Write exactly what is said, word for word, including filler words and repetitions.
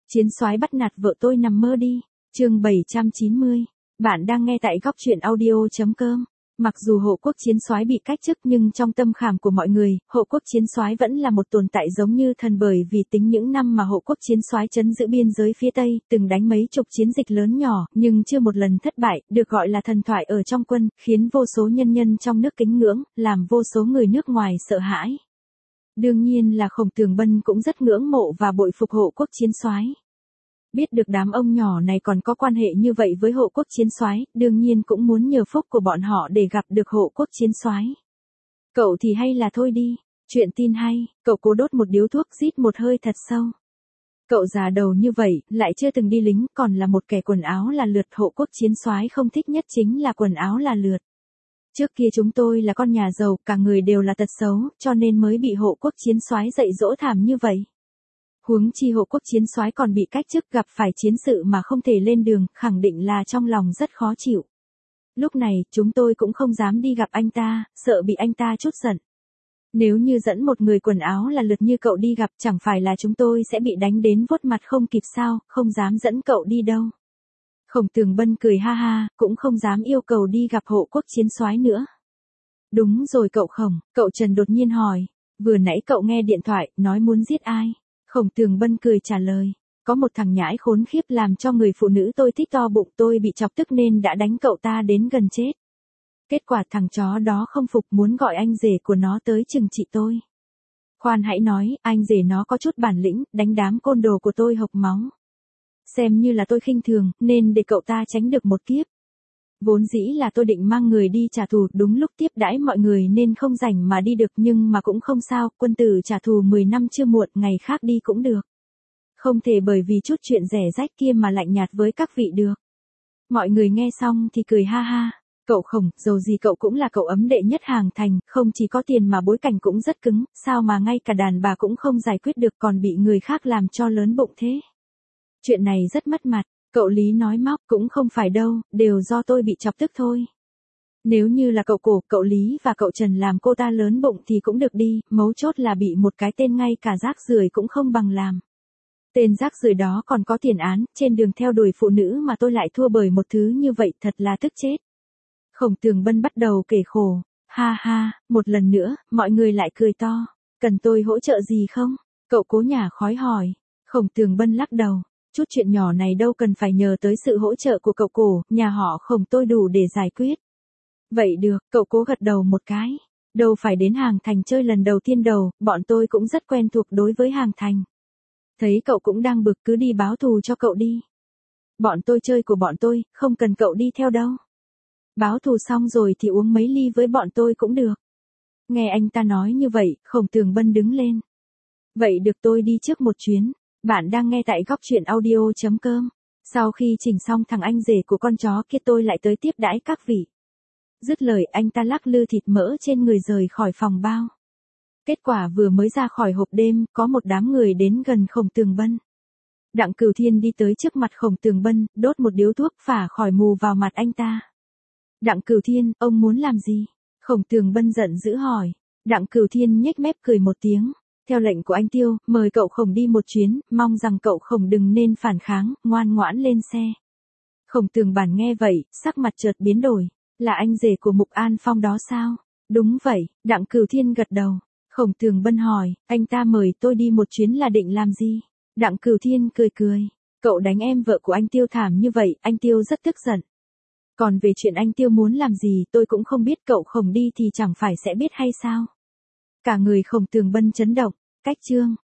Chiến soái bắt nạt vợ tôi nằm mơ đi. Chương bảy trăm chín mươi. Bạn đang nghe tại góc truyện audio chấm com. Mặc dù hộ quốc chiến soái bị cách chức nhưng trong tâm khảm của mọi người, hộ quốc chiến soái vẫn là một tồn tại giống như thần, bởi vì tính những năm mà hộ quốc chiến soái trấn giữ biên giới phía Tây, từng đánh mấy chục chiến dịch lớn nhỏ, nhưng chưa một lần thất bại, được gọi là thần thoại ở trong quân, khiến vô số nhân nhân trong nước kính ngưỡng, làm vô số người nước ngoài sợ hãi. Đương nhiên là Khổng Tường Bân cũng rất ngưỡng mộ và bội phục hộ quốc chiến soái. Biết được đám ông nhỏ này còn có quan hệ như vậy với hộ quốc chiến soái, đương nhiên cũng muốn nhờ phúc của bọn họ để gặp được hộ quốc chiến soái. Cậu thì hay là thôi đi. Chuyện tin hay, cậu cố đốt một điếu thuốc, rít một hơi thật sâu. Cậu già đầu như vậy, lại chưa từng đi lính, còn là một kẻ quần áo là lượt. Hộ quốc chiến soái không thích nhất chính là quần áo là lượt. Trước kia chúng tôi là con nhà giàu, cả người đều là tật xấu, cho nên mới bị hộ quốc chiến soái dạy dỗ thảm như vậy. Huống chi hộ quốc chiến soái còn bị cách chức, gặp phải chiến sự mà không thể lên đường, khẳng định là trong lòng rất khó chịu. Lúc này, chúng tôi cũng không dám đi gặp anh ta, sợ bị anh ta trút giận. Nếu như dẫn một người quần áo là lượt như cậu đi gặp, chẳng phải là chúng tôi sẽ bị đánh đến vuốt mặt không kịp sao, không dám dẫn cậu đi đâu. Khổng Tường Bân cười ha ha, cũng không dám yêu cầu đi gặp hộ quốc chiến soái nữa. Đúng rồi cậu Khổng, cậu Trần đột nhiên hỏi, vừa nãy cậu nghe điện thoại, nói muốn giết ai? Khổng Tường Bân cười trả lời, có một thằng nhãi khốn khiếp làm cho người phụ nữ tôi thích to bụng, tôi bị chọc tức nên đã đánh cậu ta đến gần chết. Kết quả thằng chó đó không phục, muốn gọi anh rể của nó tới trừng trị tôi. Khoan hãy nói, anh rể nó có chút bản lĩnh, đánh đám côn đồ của tôi hộc máu. Xem như là tôi khinh thường, nên để cậu ta tránh được một kiếp. Vốn dĩ là tôi định mang người đi trả thù, đúng lúc tiếp đãi mọi người nên không rảnh mà đi được, nhưng mà cũng không sao, quân tử trả thù mười năm chưa muộn, ngày khác đi cũng được. Không thể bởi vì chút chuyện rẻ rách kia mà lạnh nhạt với các vị được. Mọi người nghe xong thì cười ha ha. Cậu Khổng, dầu gì cậu cũng là cậu ấm đệ nhất hàng thành, không chỉ có tiền mà bối cảnh cũng rất cứng, sao mà ngay cả đàn bà cũng không giải quyết được, còn bị người khác làm cho lớn bụng thế. Chuyện này rất mất mặt. Cậu Lý nói móc, cũng không phải đâu, đều do tôi bị chọc tức thôi. Nếu như là cậu Cổ, cậu Lý và cậu Trần làm cô ta lớn bụng thì cũng được đi, mấu chốt là bị một cái tên ngay cả rác rưởi cũng không bằng làm. Tên rác rưởi đó còn có tiền án, trên đường theo đuổi phụ nữ mà tôi lại thua bởi một thứ như vậy, thật là tức chết. Khổng Tường Bân bắt đầu kể khổ, ha ha, một lần nữa, mọi người lại cười to. Cần tôi hỗ trợ gì không? Cậu Cố nhả khói hỏi. Khổng Tường Bân lắc đầu. Chút chuyện nhỏ này đâu cần phải nhờ tới sự hỗ trợ của cậu Cổ, nhà họ Khổng tôi đủ để giải quyết. Vậy được, cậu Cố gật đầu một cái. Đâu phải đến Hàng Thành chơi lần đầu tiên đầu, bọn tôi cũng rất quen thuộc đối với Hàng Thành. Thấy cậu cũng đang bực, cứ đi báo thù cho cậu đi. Bọn tôi chơi của bọn tôi, không cần cậu đi theo đâu. Báo thù xong rồi thì uống mấy ly với bọn tôi cũng được. Nghe anh ta nói như vậy, Khổng Tường Bân đứng lên. Vậy được, tôi đi trước một chuyến. Bạn đang nghe tại góc truyện audio chấm com. Sau khi chỉnh xong thằng anh rể của con chó kia, tôi lại tới tiếp đãi các vị. Dứt lời, anh ta lắc lư thịt mỡ trên người rời khỏi phòng bao. Kết quả vừa mới ra khỏi hộp đêm, có một đám người đến gần Khổng Tường Bân. Đặng Cửu Thiên đi tới trước mặt Khổng Tường Bân, đốt một điếu thuốc phả khỏi mù vào mặt anh ta. Đặng Cửu Thiên, ông muốn làm gì? Khổng Tường Bân giận dữ hỏi. Đặng Cửu Thiên nhếch mép cười một tiếng. Theo lệnh của anh Tiêu, mời cậu Khổng đi một chuyến, mong rằng cậu Khổng đừng nên phản kháng, ngoan ngoãn lên xe. Khổng Tường Bản nghe vậy, sắc mặt chợt biến đổi. Là anh rể của Mục An Phong đó sao? Đúng vậy, Đặng Cửu Thiên gật đầu. Khổng Tường Bân hỏi, anh ta mời tôi đi một chuyến là định làm gì? Đặng Cửu Thiên cười cười. Cậu đánh em vợ của anh Tiêu thảm như vậy, anh Tiêu rất tức giận. Còn về chuyện anh Tiêu muốn làm gì tôi cũng không biết, cậu Khổng đi thì chẳng phải sẽ biết hay sao? Cả người Khổng Tường Bân chấn động. Cách chương